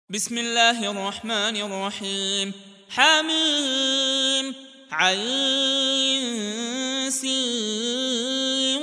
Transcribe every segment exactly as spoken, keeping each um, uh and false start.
بسم الله الرحمن الرحيم. حميم عين سين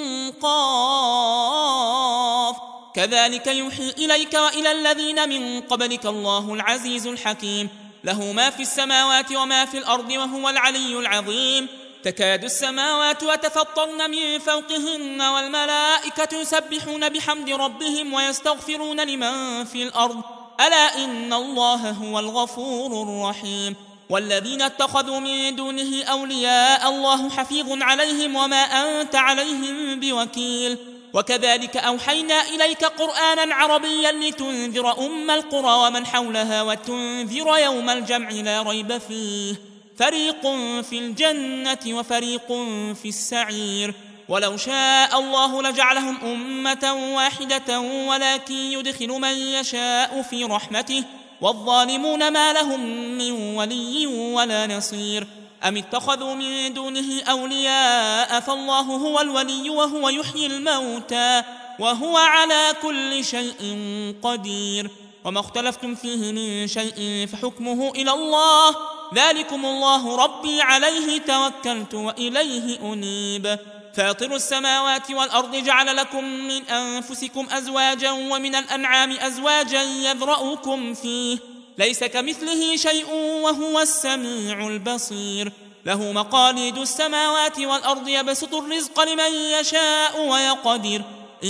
قاف كذلك يوحي إليك وإلى الذين من قبلك الله العزيز الحكيم له ما في السماوات وما في الأرض وهو العلي العظيم. تكاد السماوات يتفطرن من فوقهن والملائكة يسبحون بحمد ربهم ويستغفرون لمن في الأرض ألا إن الله هو الغفور الرحيم. والذين اتخذوا من دونه أولياء الله حفيظ عليهم وما أنت عليهم بوكيل. وكذلك أوحينا إليك قرآنا عربيا لتنذر أم القرى ومن حولها وتنذر يوم الجمع لا ريب فيه فريق في الجنة وفريق في السعير. ولو شاء الله لجعلهم أمة واحدة ولكن يدخل من يشاء في رحمته والظالمون ما لهم من ولي ولا نصير. أم اتخذوا من دونه أولياء فالله هو الولي وهو يحيي الموتى وهو على كل شيء قدير. وما اختلفتم فيه من شيء فحكمه إلى الله ذلكم الله ربي عليه توكلت وإليه أنيب. فاطر السماوات والأرض جعل لكم من أنفسكم أزواجا ومن الأنعام أزواجا يذرأكم فيه ليس كمثله شيء وهو السميع البصير. له مقاليد السماوات والأرض يبسط الرزق لمن يشاء ويقدر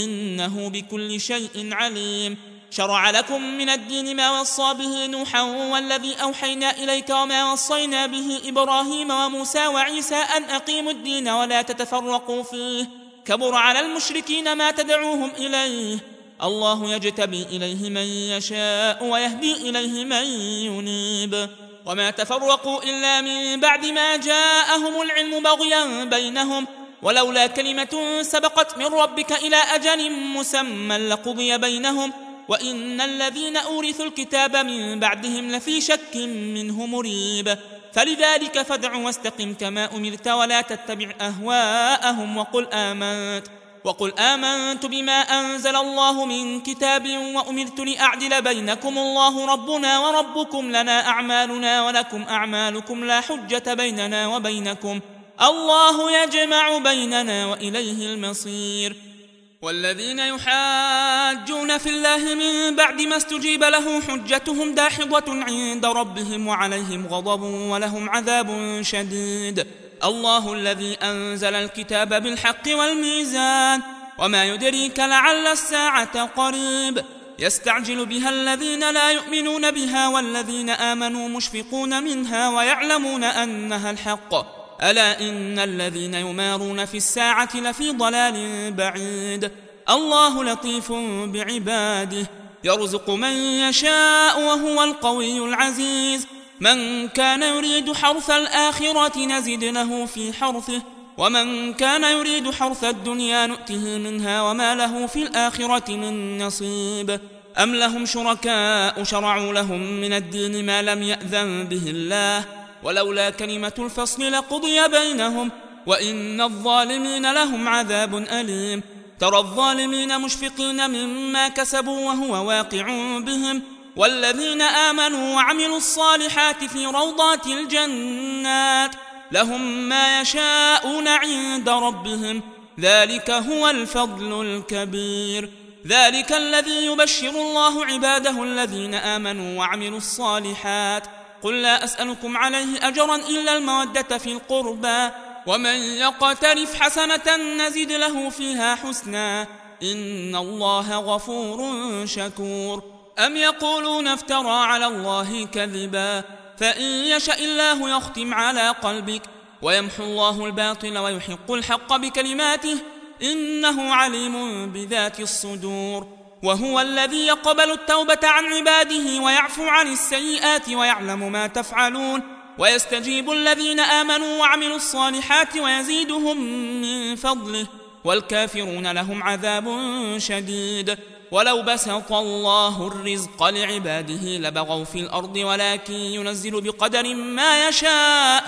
إنه بكل شيء عليم. شرع لكم من الدين ما وصى به نوحا والذي أوحينا إليك وما وصينا به إبراهيم وموسى وعيسى أن أقيموا الدين ولا تتفرقوا فيه كبر على المشركين ما تدعوهم إليه الله يجتبي إليه من يشاء ويهدي إليه من ينيب. وما تفرقوا إلا من بعد ما جاءهم العلم بغيا بينهم ولولا كلمة سبقت من ربك إلى أجل مسمى لقضي بينهم وإن الذين أورثوا الكتاب من بعدهم لفي شك منه مريب. فلذلك فادع واستقم كما أمرت ولا تتبع أهواءهم وقل آمنت وقل آمنت بما أنزل الله من كتاب وأمرت لأعدل بينكم الله ربنا وربكم لنا أعمالنا ولكم أعمالكم لا حجة بيننا وبينكم الله يجمع بيننا وإليه المصير. والذين يحاجون في الله من بعد ما استجيب له حجتهم داحضة عند ربهم وعليهم غضب ولهم عذاب شديد. الله الذي أنزل الكتاب بالحق والميزان وما يدريك لعل الساعة قريب يستعجل بها الذين لا يؤمنون بها والذين آمنوا مشفقون منها ويعلمون أنها الحق ألا إن الذين يمارون في الساعة لفي ضلال بعيد. الله لطيف بعباده يرزق من يشاء وهو القوي العزيز. من كان يريد حرث الآخرة نزد له في حرثه ومن كان يريد حرث الدنيا نؤته منها وما له في الآخرة من نصيب. أم لهم شركاء شرعوا لهم من الدين ما لم يأذن به الله ولولا كلمة الفصل لقضي بينهم وإن الظالمين لهم عذاب أليم. ترى الظالمين مشفقين مما كسبوا وهو واقع بهم والذين آمنوا وعملوا الصالحات في روضات الجنات لهم ما يشاءون عند ربهم ذلك هو الفضل الكبير. ذلك الذي يبشر الله عباده الذين آمنوا وعملوا الصالحات قل لا أسألكم عليه أجرا إلا المودة في القربى ومن يقترف حسنة نزد له فيها حسنا إن الله غفور شكور. أم يقولون افترى على الله كذبا فإن يشاء الله يختم على قلبك ويمحو الله الباطل ويحق الحق بكلماته إنه عليم بذات الصدور. وهو الذي يقبل التوبة عن عباده ويعفو عن السيئات ويعلم ما تفعلون ويستجيب الذين آمنوا وعملوا الصالحات ويزيدهم من فضله والكافرون لهم عذاب شديد. ولو بسط الله الرزق لعباده لبغوا في الأرض ولكن ينزل بقدر ما يشاء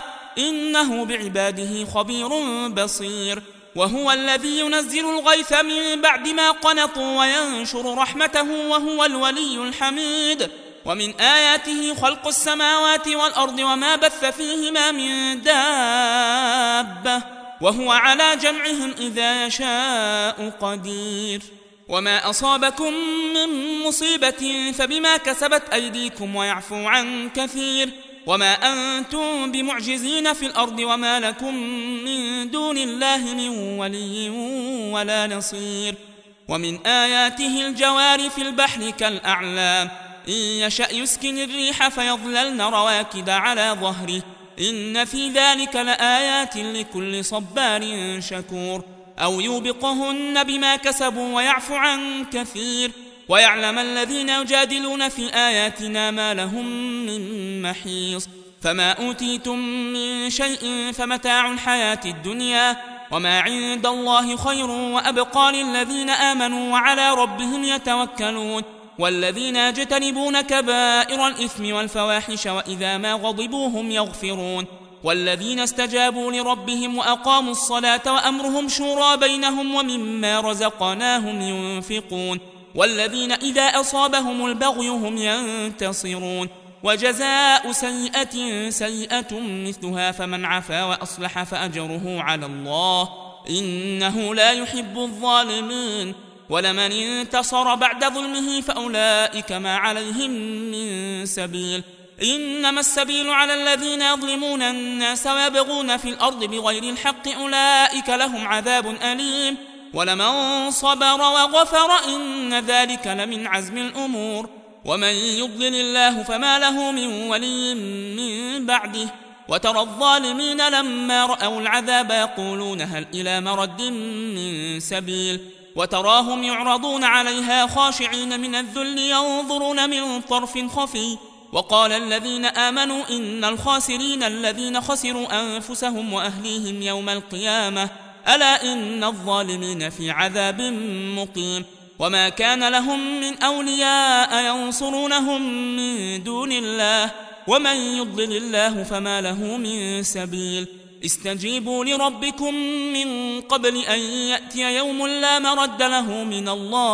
إنه بعباده خبير بصير. وهو الذي ينزل الغيث من بعد ما قنطوا وينشر رحمته وهو الولي الحميد. ومن آياته خلق السماوات والأرض وما بث فيهما من دابة وهو على جمعهم إذا يشاء قدير وما أصابكم من مصيبة فبما كسبت أيديكم ويعفو عن كثير وما أنتم بمعجزين في الأرض وما لكم من دون الله من ولي ولا نصير ومن آياته الجوار في البحر كالأعلام إن يشأ يسكن الريح فيظللن رواكد على ظهره إن في ذلك لآيات لكل صبار شكور أو يوبقهن بما كسبوا ويعفو عن كثير ويعلم الذين يجادلون في آياتنا ما لهم من محيص فما أوتيتم من شيء فمتاع الحياة الدنيا وما عند الله خير وأبقى للذين آمنوا وعلى ربهم يتوكلون والذين يجتنبون كبائر الإثم والفواحش وإذا ما غضبوا هم يغفرون والذين استجابوا لربهم وأقاموا الصلاة وأمرهم شورى بينهم ومما رزقناهم ينفقون والذين إذا أصابهم البغي هم ينتصرون وجزاء سيئة سيئة مثلها فمن عفا وأصلح فأجره على الله إنه لا يحب الظالمين ولمن انتصر بعد ظلمه فأولئك ما عليهم من سبيل إنما السبيل على الذين يظلمون الناس ويبغون في الأرض بغير الحق أولئك لهم عذاب أليم ولمن صبر وغفر إن ذلك لمن عزم الأمور ومن يضلل الله فما له من ولي من بعده وترى الظالمين لما رأوا العذاب يقولون هل إلى مرد من سبيل وتراهم يعرضون عليها خاشعين من الذل ينظرون من طرف خفي وقال الذين آمنوا إن الخاسرين الذين خسروا أنفسهم وأهليهم يوم القيامة ألا إن الظالمين في عذاب مقيم وما كان لهم من أولياء ينصرونهم من دون الله ومن يضلل الله فما له من سبيل استجيبوا لربكم من قبل أن يأتي يوم لا مرد له من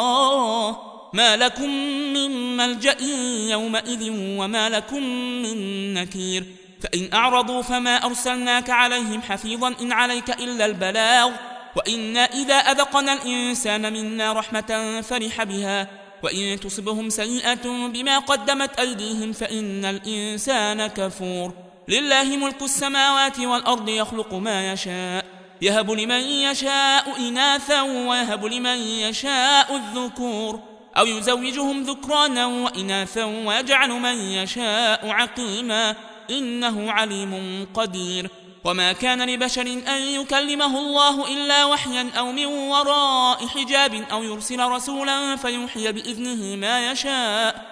الله ما لكم من ملجأ يومئذ وما لكم من نكير فإن أعرضوا فما أرسلناك عليهم حفيظا إن عليك إلا البلاغ وإنا إذا أذقنا الإنسان منا رحمة فرح بها وإن تصبهم سيئة بما قدمت أيديهم فإن الإنسان كفور لله ملك السماوات والأرض يخلق ما يشاء يهب لمن يشاء إناثا ويهب لمن يشاء الذكور أو يزوجهم ذكرانا وإناثا ويجعل من يشاء عقيما إنه عليم قدير وما كان لبشر أن يكلمه الله إلا وحيا أو من وراء حجاب أو يرسل رسولا فيوحي بإذنه ما يشاء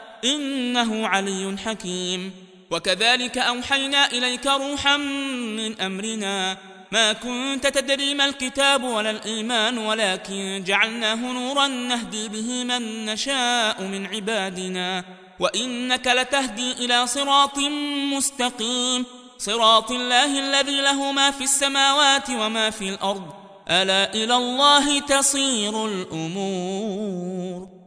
إنه علي حكيم وكذلك أوحينا إليك روحا من أمرنا ما كنت تدري ما الكتاب ولا الإيمان ولكن جعلناه نورا نهدي به من نشاء من عبادنا وإنك لتهدي إلى صراط مستقيم صراط الله الذي له ما في السماوات وما في الأرض ألا إلى الله تصير الأمور